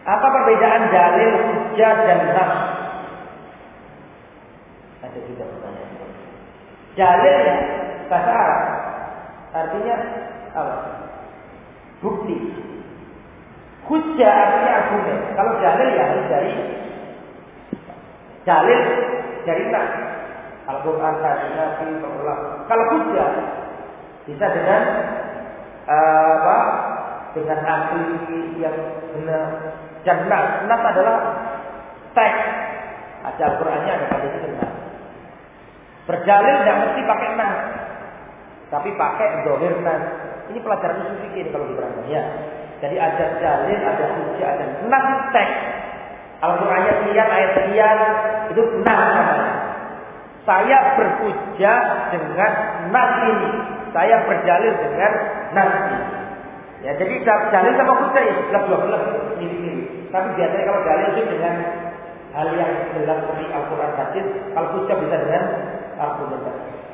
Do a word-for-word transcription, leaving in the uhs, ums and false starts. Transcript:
Apa perbedaan dalil, hujjah dan nas? Ada juga pertanyaan. Dalil ya bahasa Arab artinya apa? Bukti. Hujjah artinya argumen. Kalau dalil ya harus dari dalil dari nas. Al-Quran, hadis Nabi, Allah. Kalau hujjah bisa dengan uh, apa? Dengan asli yang benar. Dan nas, nas adalah teks. Ada Al-Qurannya, ada hadisnya nas. Berdalil tidak mesti pakai nas, tapi pakai dohir nas. Ini pelajaran usul fikih kalau diterangkan ya. Jadi ada dalil, ada hujjah, ada nas teks. Al-Qurannya sekian, ayat sekian, itu nas namanya. Saya berhujjah dengan nas ini. Saya berdalil dengan nas ini. Ya, jadi dalil sama hujjah ya jelas dua belas mirip-mirip. Tapi biasanya kalau dalil itu dengan hal yang jelas seperti Al-Quran hadis, kalau hujjah bisa dengan argumentasi.